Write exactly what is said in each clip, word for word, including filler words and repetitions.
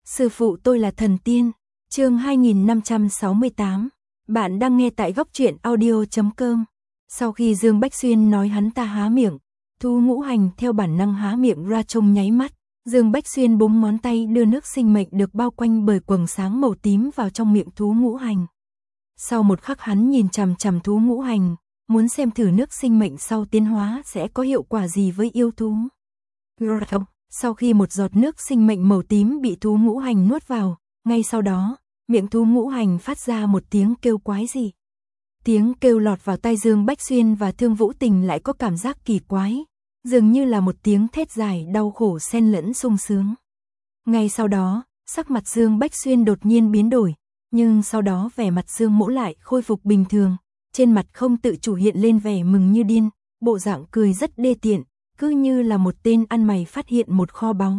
Sư phụ tôi là thần tiên. Chương hai nghìn năm trăm sáu mươi tám. Bạn đang nghe tại góc truyện audio chấm com. Sau khi Dương Bách Xuyên nói hắn ta há miệng, Thu Ngũ Hành theo bản năng há miệng ra trong nháy mắt. Dương Bách Xuyên búng ngón tay đưa nước sinh mệnh được bao quanh bởi quầng sáng màu tím vào trong miệng Thu Ngũ Hành. Sau một khắc hắn nhìn chằm chằm Thu Ngũ Hành, muốn xem thử nước sinh mệnh sau tiến hóa sẽ có hiệu quả gì với yêu thú. Sau khi một giọt nước sinh mệnh màu tím bị Thu Ngũ Hành nuốt vào, ngay sau đó, miệng Thu Ngũ Hành phát ra một tiếng kêu quái dị. Tiếng kêu lọt vào tai Dương Bách Xuyên và Thương Vũ Tình lại có cảm giác kỳ quái, dường như là một tiếng thét dài đau khổ xen lẫn sung sướng. Ngay sau đó, sắc mặt Dương Bách Xuyên đột nhiên biến đổi, nhưng sau đó vẻ mặt Dương Mỗ lại khôi phục bình thường, trên mặt không tự chủ hiện lên vẻ mừng như điên, bộ dạng cười rất đê tiện, cứ như là một tên ăn mày phát hiện một kho báu.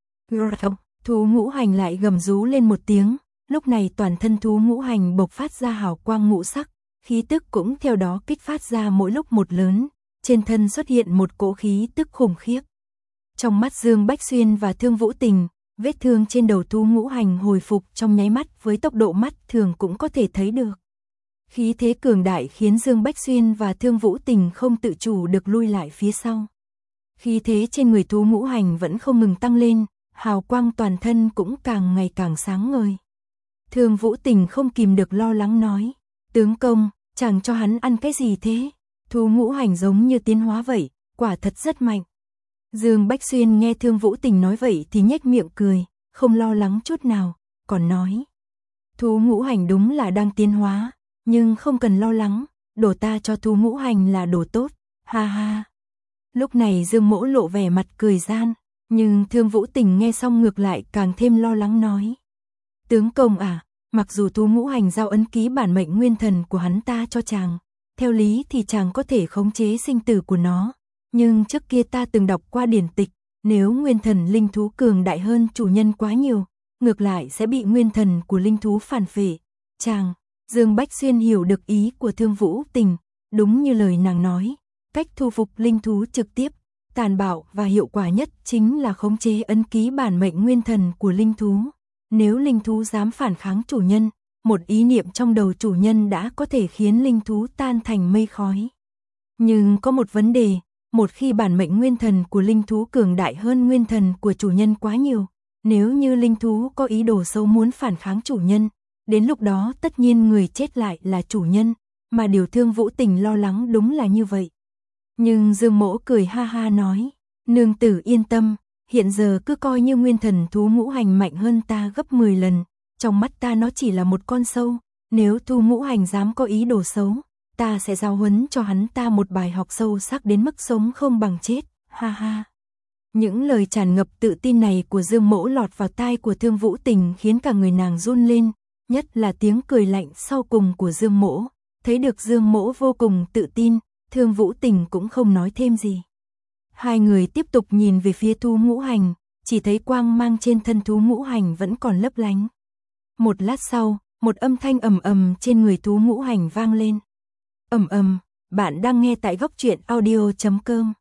Thu Ngũ Hành lại gầm rú lên một tiếng, lúc này toàn thân Thu Ngũ Hành bộc phát ra hào quang ngũ sắc, khí tức cũng theo đó kích phát ra mỗi lúc một lớn, trên thân xuất hiện một cỗ khí tức khủng khiếp. Trong mắt Dương Bách Xuyên và Thương Vũ Tình, vết thương trên đầu Thu Ngũ Hành hồi phục trong nháy mắt với tốc độ mắt thường cũng có thể thấy được. Khí thế cường đại khiến Dương Bách Xuyên và Thương Vũ Tình không tự chủ được lui lại phía sau. Khí thế trên người Thu Ngũ Hành vẫn không ngừng tăng lên, hào quang toàn thân cũng càng ngày càng sáng ngời. Thương Vũ Tình không kìm được lo lắng nói, tướng công, chẳng cho hắn ăn cái gì thế? Thu Ngũ Hành giống như tiến hóa vậy, quả thật rất mạnh. Dương Bách Xuyên nghe Thương Vũ Tình nói vậy thì nhếch miệng cười, không lo lắng chút nào, còn nói. Thu Ngũ Hành đúng là đang tiến hóa, nhưng không cần lo lắng, đồ ta cho Thu Ngũ Hành là đồ tốt, ha ha. Lúc này Dương Mỗ lộ vẻ mặt cười gian, nhưng Thương Vũ Tình nghe xong ngược lại càng thêm lo lắng nói. Tướng công à, mặc dù Thu Ngũ Hành giao ấn ký bản mệnh nguyên thần của hắn ta cho chàng, theo lý thì chàng có thể khống chế sinh tử của nó, nhưng trước kia ta từng đọc qua điển tịch, nếu nguyên thần linh thú cường đại hơn chủ nhân quá nhiều, ngược lại sẽ bị nguyên thần của linh thú phản phệ. Chàng, Dương Bách Xuyên hiểu được ý của Thương Vũ Tình, đúng như lời nàng nói, cách thu phục linh thú trực tiếp, tàn bạo và hiệu quả nhất chính là khống chế ấn ký bản mệnh nguyên thần của linh thú. Nếu linh thú dám phản kháng chủ nhân, một ý niệm trong đầu chủ nhân đã có thể khiến linh thú tan thành mây khói. Nhưng có một vấn đề, một khi bản mệnh nguyên thần của linh thú cường đại hơn nguyên thần của chủ nhân quá nhiều, nếu như linh thú có ý đồ xấu muốn phản kháng chủ nhân, đến lúc đó tất nhiên người chết lại là chủ nhân, mà điều Thương Vũ Tình lo lắng đúng là như vậy. Nhưng Dương Mỗ cười ha ha nói, nương tử yên tâm, hiện giờ cứ coi như nguyên thần Thu Ngũ Hành mạnh hơn ta gấp mười lần, trong mắt ta nó chỉ là một con sâu, nếu Thu Ngũ Hành dám có ý đồ xấu, ta sẽ giáo huấn cho hắn ta một bài học sâu sắc đến mức sống không bằng chết, ha ha. Những lời tràn ngập tự tin này của Dương Mỗ lọt vào tai của Thương Vũ Tình khiến cả người nàng run lên, nhất là tiếng cười lạnh sau cùng của Dương Mỗ, thấy được Dương Mỗ vô cùng tự tin, Thương Vũ Tình cũng không nói thêm gì. Hai người tiếp tục nhìn về phía Thu Ngũ Hành, chỉ thấy quang mang trên thân Thu Ngũ Hành vẫn còn lấp lánh. Một lát sau, một âm thanh ầm ầm trên người Thu Ngũ Hành vang lên. Ầm ầm, bạn đang nghe tại góc truyện audio chấm com.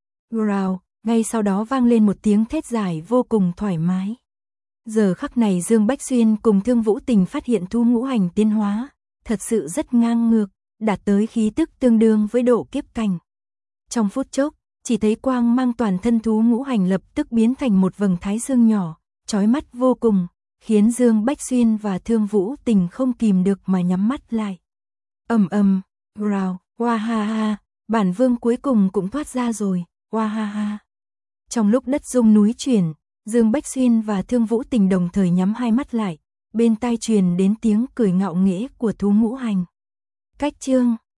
Growl, ngay sau đó vang lên một tiếng thét dài vô cùng thoải mái. Giờ khắc này Dương Bách Xuyên cùng Thương Vũ Tình phát hiện Thu Ngũ Hành tiến hóa, thật sự rất ngang ngược, đạt tới khí tức tương đương với độ kiếp cảnh. Trong phút chốc, chỉ thấy quang mang toàn thân Thu Ngũ Hành lập tức biến thành một vầng thái dương nhỏ, chói mắt vô cùng, khiến Dương Bách Xuyên và Thương Vũ Tình không kìm được mà nhắm mắt lại. Ầm ầm, growl, wa ha ha, bản vương cuối cùng cũng thoát ra rồi, wa ha ha. Trong lúc đất rung núi chuyển, Dương Bách Xuyên và Thương Vũ Tình đồng thời nhắm hai mắt lại, bên tai truyền đến tiếng cười ngạo nghễ của Thu Ngũ Hành. Cách chương